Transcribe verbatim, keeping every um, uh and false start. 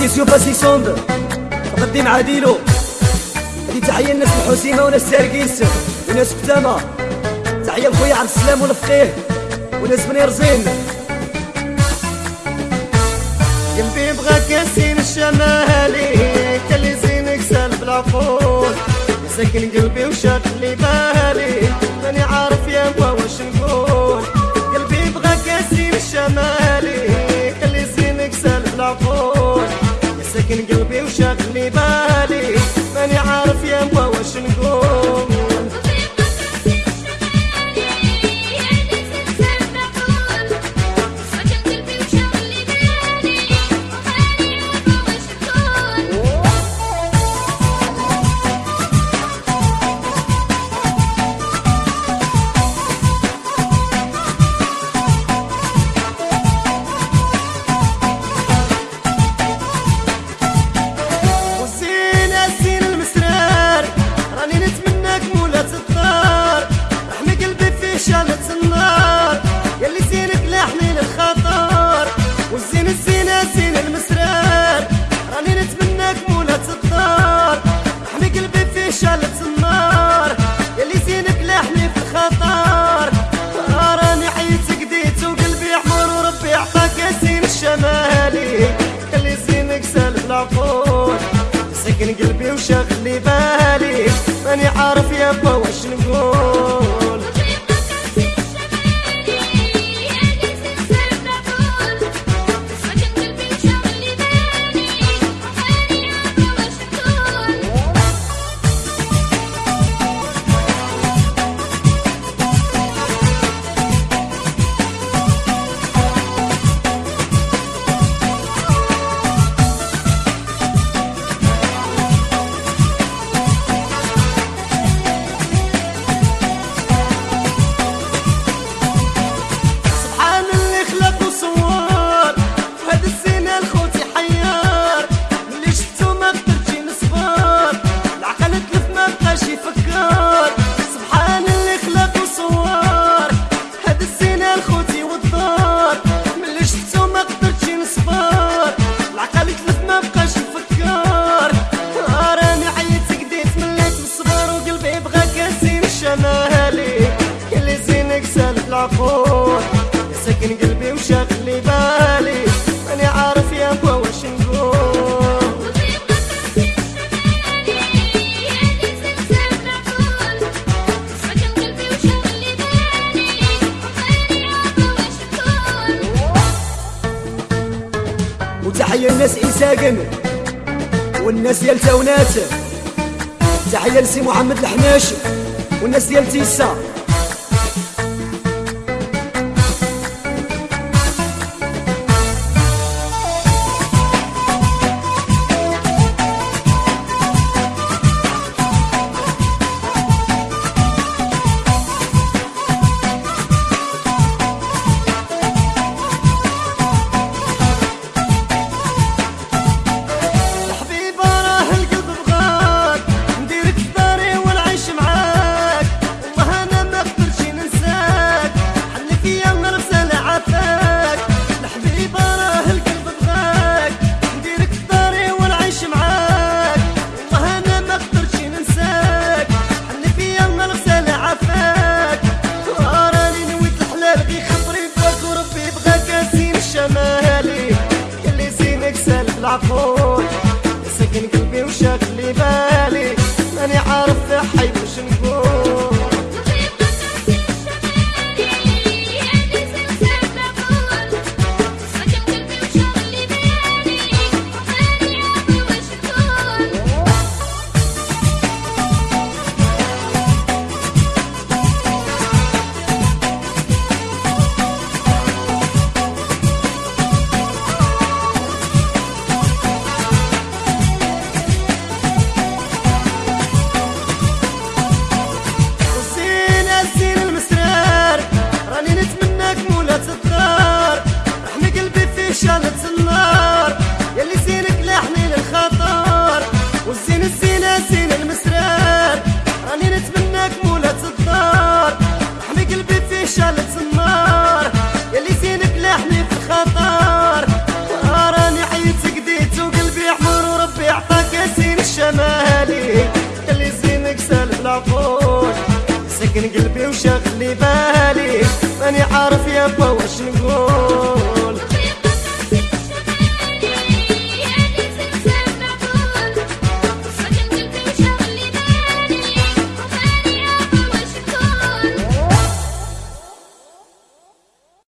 كيسيو باسي سوند تقدم عاديلو. هذه تحية الناس الحسيمة وناس تاركيس وناس فتامة. تحية لخويا عبد السلام والفقيه وناس بني رزين. قلبي بغاك ياسين الشمالي كلي زينك سالف العقول. ساكن قلبي وشاغل لي بالي ماني عارف يا موا واش نقول. قلبي بغاك ياسين الشمالي كلي زينك سالف العقول. ساكن قلبي وشاغل لي بالي ماني عارف يا موا واش نقول. شالت النار يلي زينك لاحني للخطر. والزين الزينة زين المسرار راني نتمناك مولات الدار. احمي قلبي فيه شالت النار يلي زينك لاحني في الخطر. راني عيت قديت وقلبي حمر وربي عطاك يا زين الشمالي يلي زينك سالف العقول. ساكن قلبي وشاغل لي بالي ماني عارف يا با واش نقول. سبحان اللي خلق وصور هاد الزينة الخوتي والدار. ملي شفتو ما قدرتش نصبر العقل يتلف ما بقاش يفكر. راني عيت قديت مليت نصبر وقلبي بغاك يا زين الشمالي يلي زينك سالف العقول. ساكن قلبي وشاغل لي بالي ماني عارف يا با واش نقول. وتحية الناس إيساقن والناس ديال تاونات. تحية لسي محمد الحناش والناس ديال تيسا. نديرك في داري ونعيش معاك والله انا ما سكن قلبي وشغلي بالي ماني عارف يابا واش نقول.